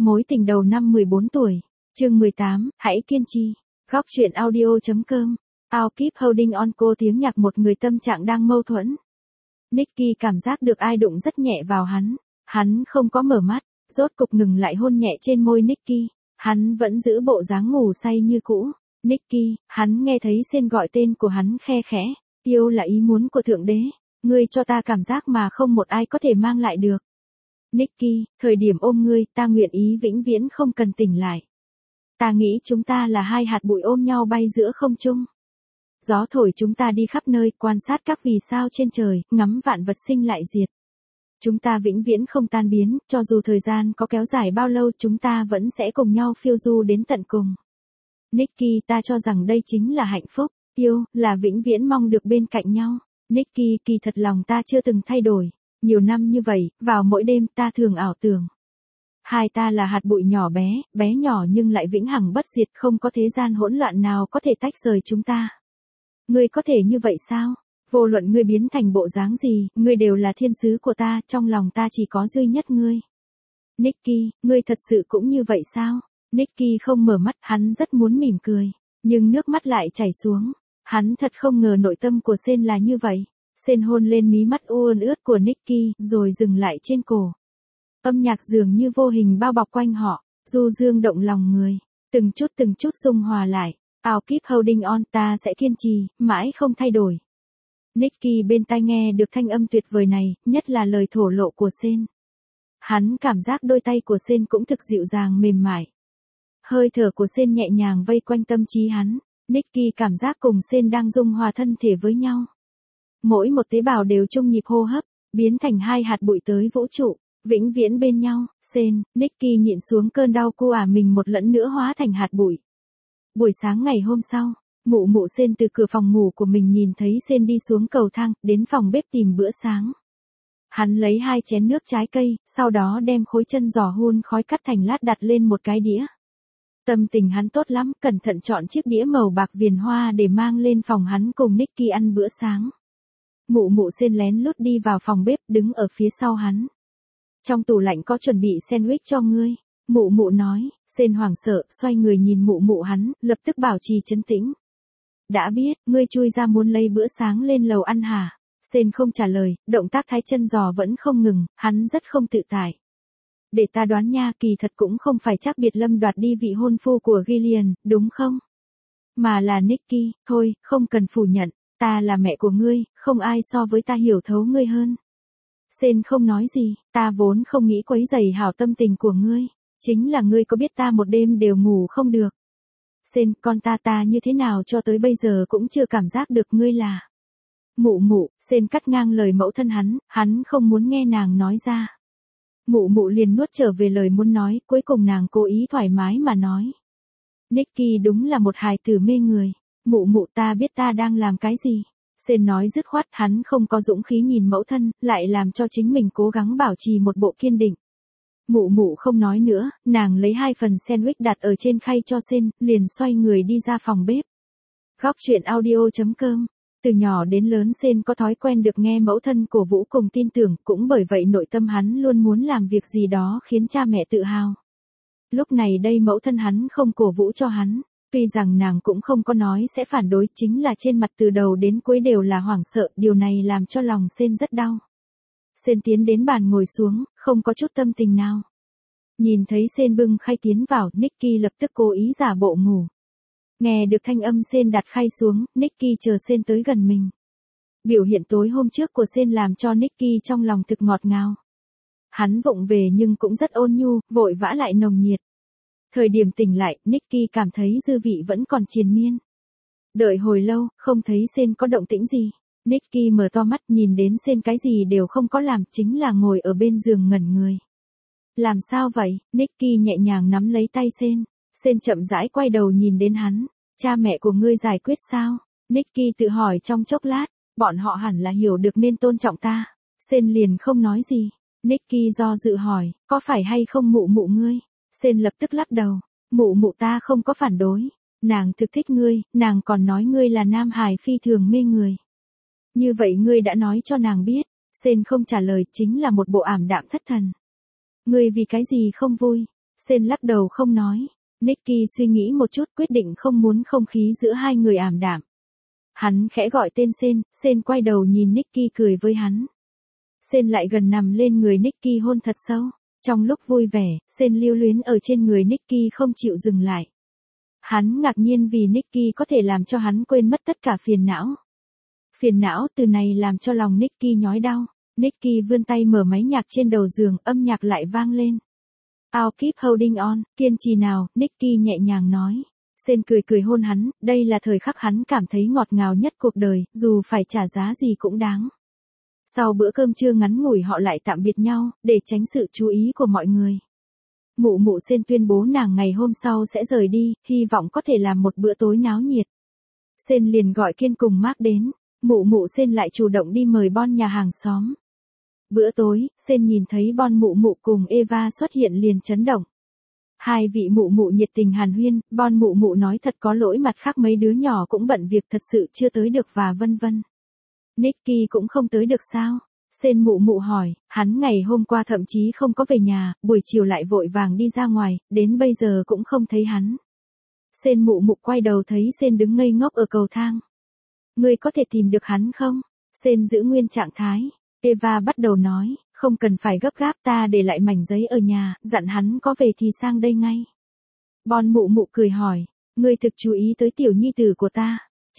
Mối tình đầu năm 14 tuổi. Chương 18, hãy kiên trì. Góc truyện audio.com. I'll keep holding on. Cô tiếng nhạc một người tâm trạng đang mâu thuẫn. Nicky cảm giác được ai đụng rất nhẹ vào hắn. Hắn không có mở mắt, rốt cục ngừng lại hôn nhẹ trên môi Nicky. Hắn vẫn giữ bộ dáng ngủ say như cũ. Nicky, hắn nghe thấy Sen gọi tên của hắn khe khẽ. Yêu là ý muốn của Thượng Đế. Ngươi cho ta cảm giác mà không một ai có thể mang lại được. Nicky, thời điểm ôm ngươi, ta nguyện ý vĩnh viễn không cần tỉnh lại. Ta nghĩ chúng ta là hai hạt bụi ôm nhau bay giữa không trung. Gió thổi chúng ta đi khắp nơi, quan sát các vì sao trên trời, ngắm vạn vật sinh lại diệt. Chúng ta vĩnh viễn không tan biến, cho dù thời gian có kéo dài bao lâu chúng ta vẫn sẽ cùng nhau phiêu du đến tận cùng. Nicky, ta cho rằng đây chính là hạnh phúc, yêu, là vĩnh viễn mong được bên cạnh nhau. Nicky, kỳ thật lòng ta chưa từng thay đổi. Nhiều năm như vậy, vào mỗi đêm ta thường ảo tưởng. Hai ta là hạt bụi nhỏ bé, bé nhỏ nhưng lại vĩnh hằng bất diệt, không có thế gian hỗn loạn nào có thể tách rời chúng ta. Ngươi có thể như vậy sao? Vô luận ngươi biến thành bộ dáng gì, ngươi đều là thiên sứ của ta, trong lòng ta chỉ có duy nhất ngươi. Nicky, ngươi thật sự cũng như vậy sao? Nicky không mở mắt, hắn rất muốn mỉm cười, nhưng nước mắt lại chảy xuống. Hắn thật không ngờ nội tâm của Sen là như vậy. Sen hôn lên mí mắt ươn ướt của Nicky, rồi dừng lại trên cổ. Âm nhạc dường như vô hình bao bọc quanh họ, du dương động lòng người, từng chút dung hòa lại. I'll keep holding on, ta sẽ kiên trì, mãi không thay đổi. Nicky bên tai nghe được thanh âm tuyệt vời này, nhất là lời thổ lộ của Sen. Hắn cảm giác đôi tay của Sen cũng thực dịu dàng mềm mại. Hơi thở của Sen nhẹ nhàng vây quanh tâm trí hắn. Nicky cảm giác cùng Sen đang dung hòa thân thể với nhau. Mỗi một tế bào đều chung nhịp hô hấp, biến thành hai hạt bụi tới vũ trụ, vĩnh viễn bên nhau. Sen, Nicky nhịn xuống cơn đau cô mình một lần nữa hóa thành hạt bụi. Buổi sáng ngày hôm sau, mụ Sen từ cửa phòng ngủ của mình nhìn thấy Sen đi xuống cầu thang, đến phòng bếp tìm bữa sáng. Hắn lấy 2 chén nước trái cây, sau đó đem khối chân giò hun khói cắt thành lát đặt lên một cái đĩa. Tâm tình hắn tốt lắm, cẩn thận chọn chiếc đĩa màu bạc viền hoa để mang lên phòng hắn cùng Nicky ăn bữa sáng. Mụ Sen lén lút đi vào phòng bếp, đứng ở phía sau hắn. Trong tủ lạnh có chuẩn bị sandwich cho ngươi. Mụ nói. Sen hoảng sợ, xoay người nhìn mụ hắn, lập tức bảo trì trấn tĩnh. Đã biết, ngươi chui ra muốn lấy bữa sáng lên lầu ăn hả? Sen không trả lời, động tác thái chân giò vẫn không ngừng, hắn rất không tự tại. Để ta đoán nha, kỳ thật cũng không phải chắc biệt Lâm đoạt đi vị hôn phu của Gillian, đúng không? Mà là Nicky, thôi, không cần phủ nhận, ta là mẹ của ngươi, không ai so với ta hiểu thấu ngươi hơn. Sen không nói gì, ta vốn không nghĩ quấy rầy hảo tâm tình của ngươi, chính là ngươi có biết ta một đêm đều ngủ không được. Sen, con ta như thế nào cho tới bây giờ cũng chưa cảm giác được ngươi là. Mụ, Sen cắt ngang lời mẫu thân hắn không muốn nghe nàng nói ra. Mụ liền nuốt trở về lời muốn nói, cuối cùng nàng cố ý thoải mái mà nói. Nicky đúng là một hài tử mê người. Mụ ta biết ta đang làm cái gì. Sen nói dứt khoát, hắn không có dũng khí nhìn mẫu thân, lại làm cho chính mình cố gắng bảo trì một bộ kiên định. Mụ không nói nữa, nàng lấy 2 phần sandwich đặt ở trên khay cho Sen, liền xoay người đi ra phòng bếp. Góc truyện audio.com. Từ nhỏ đến lớn Sen có thói quen được nghe mẫu thân cổ vũ cùng tin tưởng, cũng bởi vậy nội tâm hắn luôn muốn làm việc gì đó khiến cha mẹ tự hào. Lúc này đây mẫu thân hắn không cổ vũ cho hắn, tuy rằng nàng cũng không có nói sẽ phản đối, chính là trên mặt từ đầu đến cuối đều là hoảng sợ, điều này làm cho lòng Sen rất đau. Sen tiến đến bàn ngồi xuống, không có chút tâm tình nào. Nhìn thấy Sen bưng khay tiến vào, Nicky lập tức cố ý giả bộ ngủ. Nghe được thanh âm Sen đặt khay xuống, Nicky chờ Sen tới gần mình. Biểu hiện tối hôm trước của Sen làm cho Nicky trong lòng thực ngọt ngào. Hắn vụng về nhưng cũng rất ôn nhu, vội vã lại nồng nhiệt. Thời điểm tỉnh lại, Nicky cảm thấy dư vị vẫn còn triền miên. Đợi hồi lâu, không thấy Sen có động tĩnh gì. Nicky mở to mắt nhìn đến Sen cái gì đều không có làm, chính là ngồi ở bên giường ngẩn người. Làm sao vậy? Nicky nhẹ nhàng nắm lấy tay Sen. Sen chậm rãi quay đầu nhìn đến hắn. Cha mẹ của ngươi giải quyết sao? Nicky tự hỏi trong chốc lát, bọn họ hẳn là hiểu được nên tôn trọng ta. Sen liền không nói gì. Nicky do dự hỏi, có phải hay không mụ ngươi? Sen lập tức lắc đầu, mụ ta không có phản đối. Nàng thực thích ngươi, nàng còn nói ngươi là nam hài phi thường mê người. Như vậy ngươi đã nói cho nàng biết. Sen không trả lời, chính là một bộ ảm đạm thất thần. Ngươi vì cái gì không vui? Sen lắc đầu không nói. Nicky suy nghĩ một chút quyết định không muốn không khí giữa hai người ảm đạm. Hắn khẽ gọi tên Sen, Sen quay đầu nhìn Nicky cười với hắn. Sen lại gần nằm lên người Nicky hôn thật sâu. Trong lúc vui vẻ, Sen lưu luyến ở trên người Nicky không chịu dừng lại. Hắn ngạc nhiên vì Nicky có thể làm cho hắn quên mất tất cả phiền não. Phiền não từ này làm cho lòng Nicky nhói đau. Nicky vươn tay mở máy nhạc trên đầu giường, âm nhạc lại vang lên. I'll keep holding on, kiên trì nào, Nicky nhẹ nhàng nói. Sen cười cười hôn hắn, đây là thời khắc hắn cảm thấy ngọt ngào nhất cuộc đời, dù phải trả giá gì cũng đáng. Sau bữa cơm trưa ngắn ngủi họ lại tạm biệt nhau, để tránh sự chú ý của mọi người. Mụ mụ Sen tuyên bố nàng ngày hôm sau sẽ rời đi, hy vọng có thể làm một bữa tối náo nhiệt. Sen liền gọi Kiên cùng Mark đến, mụ mụ Sen lại chủ động đi mời Bon nhà hàng xóm. Bữa tối, Sen nhìn thấy Bon mụ mụ cùng Eva xuất hiện liền chấn động. Hai vị mụ mụ nhiệt tình hàn huyên, Bon mụ mụ nói thật có lỗi mặt khác mấy đứa nhỏ cũng bận việc thật sự chưa tới được và vân vân. Nicky cũng không tới được sao? Sen mụ mụ hỏi, hắn ngày hôm qua thậm chí không có về nhà, buổi chiều lại vội vàng đi ra ngoài, đến bây giờ cũng không thấy hắn. Sen mụ mụ quay đầu thấy Sen đứng ngây ngốc ở cầu thang. Ngươi có thể tìm được hắn không? Sen giữ nguyên trạng thái. Eva bắt đầu nói, không cần phải gấp gáp, ta để lại mảnh giấy ở nhà, dặn hắn có về thì sang đây ngay. Bon mụ mụ cười hỏi, ngươi thực chú ý tới tiểu nhi tử của ta.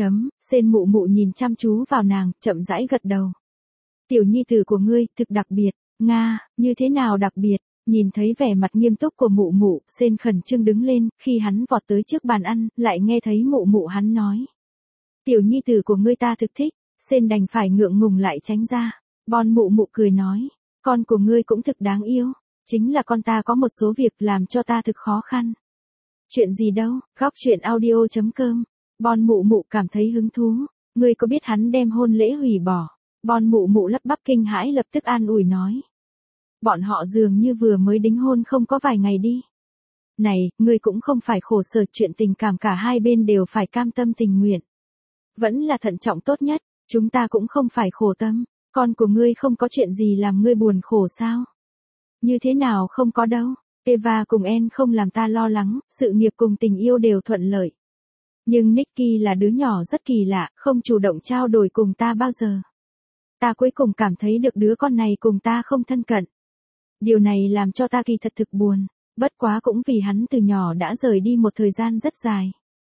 Sen mụ mụ nhìn chăm chú vào nàng, chậm rãi gật đầu. Tiểu nhi tử của ngươi thực đặc biệt. Nga, như thế nào đặc biệt? Nhìn thấy vẻ mặt nghiêm túc của mụ mụ, Sen khẩn trương đứng lên, khi hắn vọt tới trước bàn ăn, lại nghe thấy mụ mụ hắn nói. Tiểu nhi tử của ngươi ta thực thích. Sen đành phải ngượng ngùng lại tránh ra. Bon mụ mụ cười nói, con của ngươi cũng thực đáng yêu. Chính là con ta có một số việc làm cho ta thực khó khăn. Chuyện gì đâu, góc chuyện audio.com. Bon mụ mụ cảm thấy hứng thú. Ngươi có biết hắn đem hôn lễ hủy bỏ? Bon mụ mụ lắp bắp kinh hãi lập tức an ủi nói. Bọn họ dường như vừa mới đính hôn không có vài ngày đi. Này, ngươi cũng không phải khổ sở, chuyện tình cảm cả hai bên đều phải cam tâm tình nguyện. Vẫn là thận trọng tốt nhất, chúng ta cũng không phải khổ tâm. Con của ngươi không có chuyện gì làm ngươi buồn khổ sao? Như thế nào không có đâu. Eva cùng En không làm ta lo lắng, sự nghiệp cùng tình yêu đều thuận lợi. Nhưng Nicky là đứa nhỏ rất kỳ lạ, không chủ động trao đổi cùng ta bao giờ. Ta cuối cùng cảm thấy được đứa con này cùng ta không thân cận. Điều này làm cho ta kỳ thật thực buồn, bất quá cũng vì hắn từ nhỏ đã rời đi một thời gian rất dài.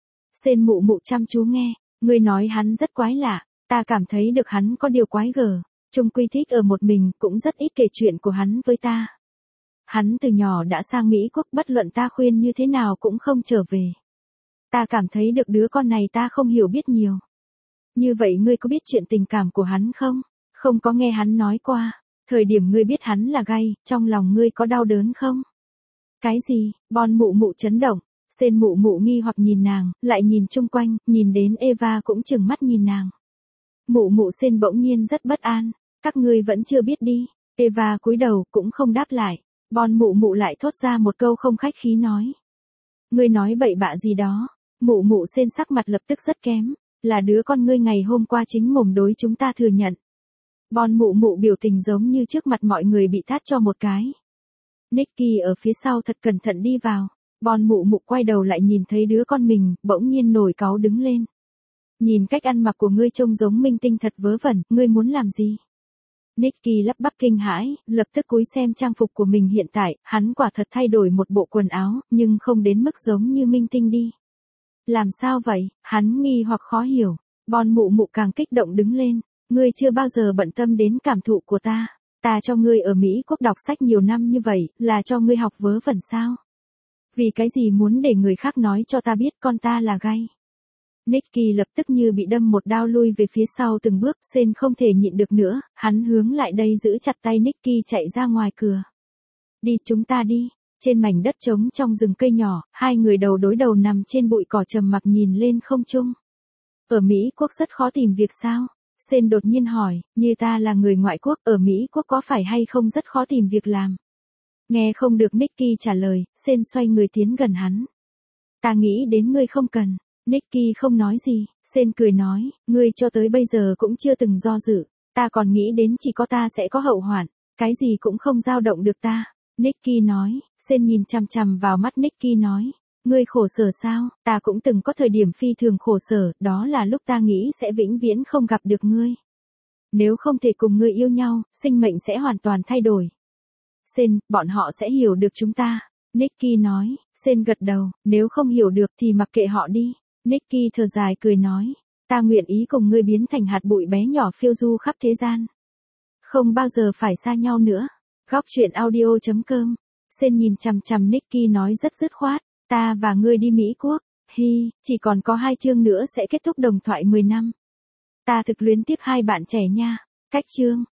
Sen mụ mụ chăm chú nghe, ngươi nói hắn rất quái lạ, ta cảm thấy được hắn có điều quái gở, chung quy thích ở một mình, cũng rất ít kể chuyện của hắn với ta. Hắn từ nhỏ đã sang Mỹ Quốc, bất luận ta khuyên như thế nào cũng không trở về. Ta cảm thấy được đứa con này ta không hiểu biết nhiều. Như vậy ngươi có biết chuyện tình cảm của hắn không? Không có nghe hắn nói qua. Thời điểm ngươi biết hắn là gay, trong lòng ngươi có đau đớn không? Cái gì? Bon mụ mụ chấn động. Sen mụ mụ nghi hoặc nhìn nàng, lại nhìn chung quanh, nhìn đến Eva cũng chừng mắt nhìn nàng. Mụ mụ Sen bỗng nhiên rất bất an. Các ngươi vẫn chưa biết đi. Eva cúi đầu cũng không đáp lại. Bon mụ mụ lại thốt ra một câu không khách khí nói. Ngươi nói bậy bạ gì đó. Mụ mụ Sen sắc mặt lập tức rất kém. Là đứa con ngươi ngày hôm qua chính mồm đối chúng ta thừa nhận. Bon mụ mụ biểu tình giống như trước mặt mọi người bị tát cho một cái. Nicky ở phía sau thật cẩn thận đi vào. Bon mụ mụ quay đầu lại nhìn thấy đứa con mình, bỗng nhiên nổi cáu đứng lên. Nhìn cách ăn mặc của ngươi trông giống minh tinh thật vớ vẩn, ngươi muốn làm gì? Nicky lắp bắp kinh hãi, lập tức cúi xem trang phục của mình hiện tại, hắn quả thật thay đổi một bộ quần áo, nhưng không đến mức giống như minh tinh đi. Làm sao vậy? Hắn nghi hoặc khó hiểu. Bon mụ mụ càng kích động đứng lên. Ngươi chưa bao giờ bận tâm đến cảm thụ của ta. Ta cho ngươi ở Mỹ Quốc đọc sách nhiều năm như vậy, là cho ngươi học vớ vẩn sao? Vì cái gì muốn để người khác nói cho ta biết con ta là gay? Nicky lập tức như bị đâm một đao lui về phía sau từng bước, Sen không thể nhịn được nữa, hắn hướng lại đây giữ chặt tay Nicky chạy ra ngoài cửa. Đi, chúng ta đi. Trên mảnh đất trống trong rừng cây nhỏ, hai người đầu đối đầu nằm trên bụi cỏ trầm mặc nhìn lên không trung. Ở Mỹ Quốc rất khó tìm việc sao? Sen đột nhiên hỏi, như ta là người ngoại quốc, ở Mỹ Quốc có phải hay không rất khó tìm việc làm? Nghe không được Nicky trả lời, Sen xoay người tiến gần hắn. Ta nghĩ đến ngươi không cần. Nicky không nói gì, Sen cười nói, ngươi cho tới bây giờ cũng chưa từng do dự. Ta còn nghĩ đến chỉ có ta sẽ có hậu hoạn, cái gì cũng không dao động được ta. Nicky nói, Sen nhìn chằm chằm vào mắt Nicky nói. Ngươi khổ sở sao, ta cũng từng có thời điểm phi thường khổ sở, đó là lúc ta nghĩ sẽ vĩnh viễn không gặp được ngươi. Nếu không thể cùng ngươi yêu nhau, sinh mệnh sẽ hoàn toàn thay đổi. Sen, bọn họ sẽ hiểu được chúng ta. Nicky nói, Sen gật đầu, nếu không hiểu được thì mặc kệ họ đi. Nicky thở dài cười nói, ta nguyện ý cùng ngươi biến thành hạt bụi bé nhỏ phiêu du khắp thế gian. Không bao giờ phải xa nhau nữa. Góc truyện audio.com. Sen nhìn chằm chằm Nicky nói rất dứt khoát, ta và ngươi đi Mỹ Quốc. Hi, chỉ còn có 2 chương nữa sẽ kết thúc đồng thoại 10 năm. Ta thực luyến tiếc hai bạn trẻ nha. Cách chương.